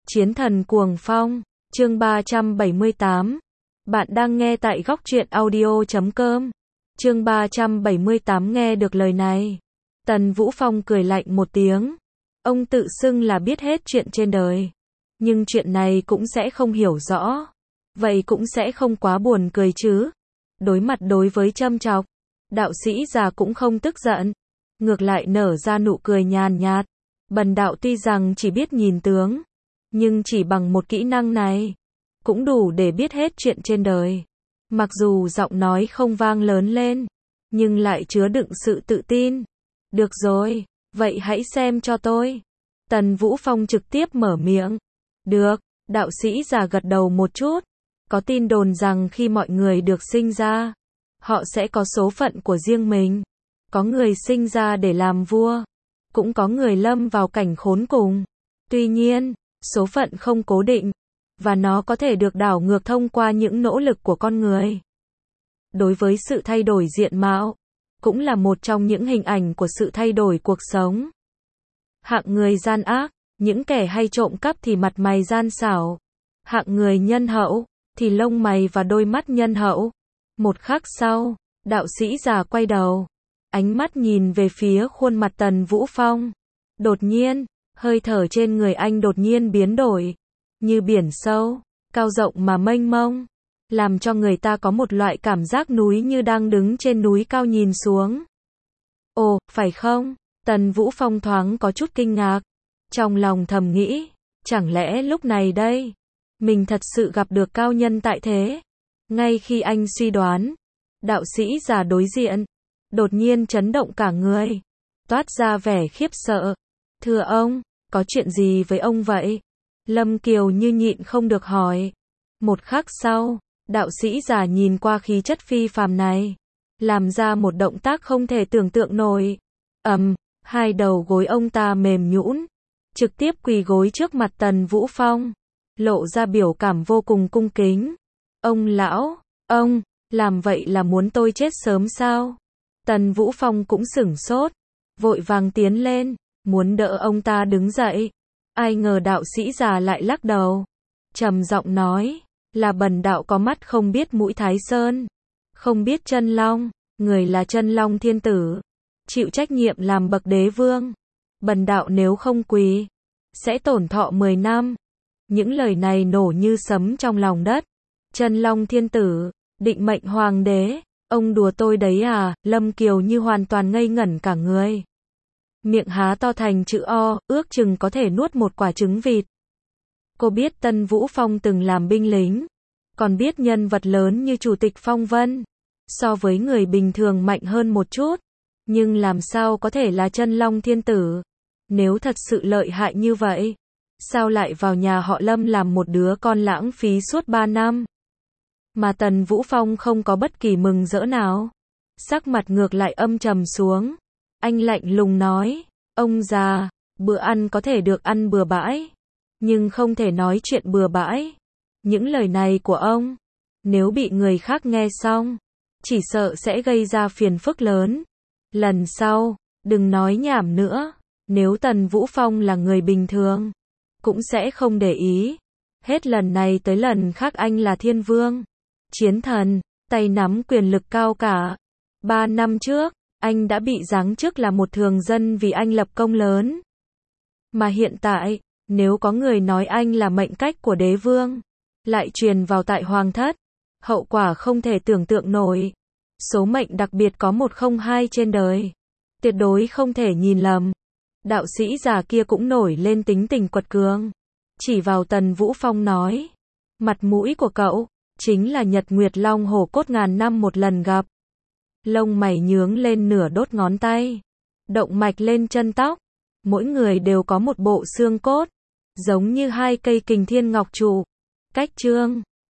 Chiến thần cuồng phong, chương 378. Bạn đang nghe tại góc truyện audio.com. Chương 378 nghe được lời này. Tần Vũ Phong cười lạnh một tiếng. Ông tự xưng là biết hết chuyện trên đời. Nhưng chuyện này cũng sẽ không hiểu rõ. Vậy cũng sẽ không quá buồn cười chứ. Đối với châm chọc, đạo sĩ già cũng không tức giận. Ngược lại nở ra nụ cười nhàn nhạt. Bần đạo tuy rằng chỉ biết nhìn tướng, nhưng chỉ bằng một kỹ năng này, cũng đủ để biết hết chuyện trên đời. Mặc dù giọng nói không vang lớn lên, nhưng lại chứa đựng sự tự tin. Được rồi, vậy hãy xem cho tôi. Tần Vũ Phong trực tiếp mở miệng. Được, đạo sĩ già gật đầu một chút. Có tin đồn rằng khi mọi người được sinh ra, họ sẽ có số phận của riêng mình. Có người sinh ra để làm vua, cũng có người lâm vào cảnh khốn cùng. Tuy nhiên, số phận không cố định, và nó có thể được đảo ngược thông qua những nỗ lực của con người. Đối với sự thay đổi diện mạo, cũng là một trong những hình ảnh của sự thay đổi cuộc sống. Hạng người gian ác, những kẻ hay trộm cắp thì mặt mày gian xảo. Hạng người nhân hậu, thì lông mày và đôi mắt nhân hậu. Một khắc sau, đạo sĩ già quay đầu, ánh mắt nhìn về phía khuôn mặt Tần Vũ Phong. Đột nhiên, hơi thở trên người anh đột nhiên biến đổi, như biển sâu, cao rộng mà mênh mông, làm cho người ta có một loại cảm giác núi như đang đứng trên núi cao nhìn xuống. Ồ, phải không? Tần Vũ Phong thoáng có chút kinh ngạc, trong lòng thầm nghĩ, chẳng lẽ lúc này đây, mình thật sự gặp được cao nhân tại thế? Ngay khi anh suy đoán, đạo sĩ già đối diện, đột nhiên chấn động cả người, toát ra vẻ khiếp sợ. Thưa ông, có chuyện gì với ông vậy? Lâm Kiều như nhịn không được hỏi. Một khắc sau, đạo sĩ già nhìn qua khí chất phi phàm này, làm ra một động tác không thể tưởng tượng nổi. Hai đầu gối ông ta mềm nhũn, trực tiếp quỳ gối trước mặt Tần Vũ Phong, lộ ra biểu cảm vô cùng cung kính. Ông lão, ông, làm vậy là muốn tôi chết sớm sao? Tần Vũ Phong cũng sửng sốt, vội vàng tiến lên, muốn đỡ ông ta đứng dậy. Ai ngờ đạo sĩ già lại lắc đầu, trầm giọng nói, là bần đạo có mắt không biết mũi Thái Sơn, không biết chân long, người là chân long thiên tử, chịu trách nhiệm làm bậc đế vương. Bần đạo nếu không quỳ, sẽ tổn thọ 10 năm. Những lời này nổ như sấm trong lòng đất. Chân long thiên tử, định mệnh hoàng đế, ông đùa tôi đấy à? Lâm Kiều như hoàn toàn ngây ngẩn cả người. Miệng há to thành chữ O, ước chừng có thể nuốt một quả trứng vịt. Cô biết Tần Vũ Phong từng làm binh lính, còn biết nhân vật lớn như Chủ tịch Phong Vân, so với người bình thường mạnh hơn một chút, nhưng làm sao có thể là chân long thiên tử? Nếu thật sự lợi hại như vậy, sao lại vào nhà họ Lâm làm một đứa con lãng phí suốt 3 năm? Mà Tần Vũ Phong không có bất kỳ mừng rỡ nào, sắc mặt ngược lại âm trầm xuống. Anh lạnh lùng nói, ông già, bữa ăn có thể được ăn bừa bãi, nhưng không thể nói chuyện bừa bãi. Những lời này của ông, nếu bị người khác nghe xong, chỉ sợ sẽ gây ra phiền phức lớn. Lần sau, đừng nói nhảm nữa. Nếu Tần Vũ Phong là người bình thường, cũng sẽ không để ý. Hết lần này tới lần khác anh là thiên vương, chiến thần, tay nắm quyền lực cao cả. 3 năm trước, anh đã bị giáng chức là một thường dân vì anh lập công lớn. Mà hiện tại, nếu có người nói anh là mệnh cách của đế vương, lại truyền vào tại hoàng thất, hậu quả không thể tưởng tượng nổi. Số mệnh đặc biệt có 102 trên đời, tuyệt đối không thể nhìn lầm. Đạo sĩ già kia cũng nổi lên tính tình quật cường, chỉ vào Tần Vũ Phong nói, mặt mũi của cậu, chính là Nhật Nguyệt Long hổ cốt ngàn năm một lần gặp. Lông mày nhướng lên nửa đốt ngón tay, động mạch lên chân tóc, mỗi người đều có một bộ xương cốt, giống như hai cây kình thiên ngọc trụ. Cách chương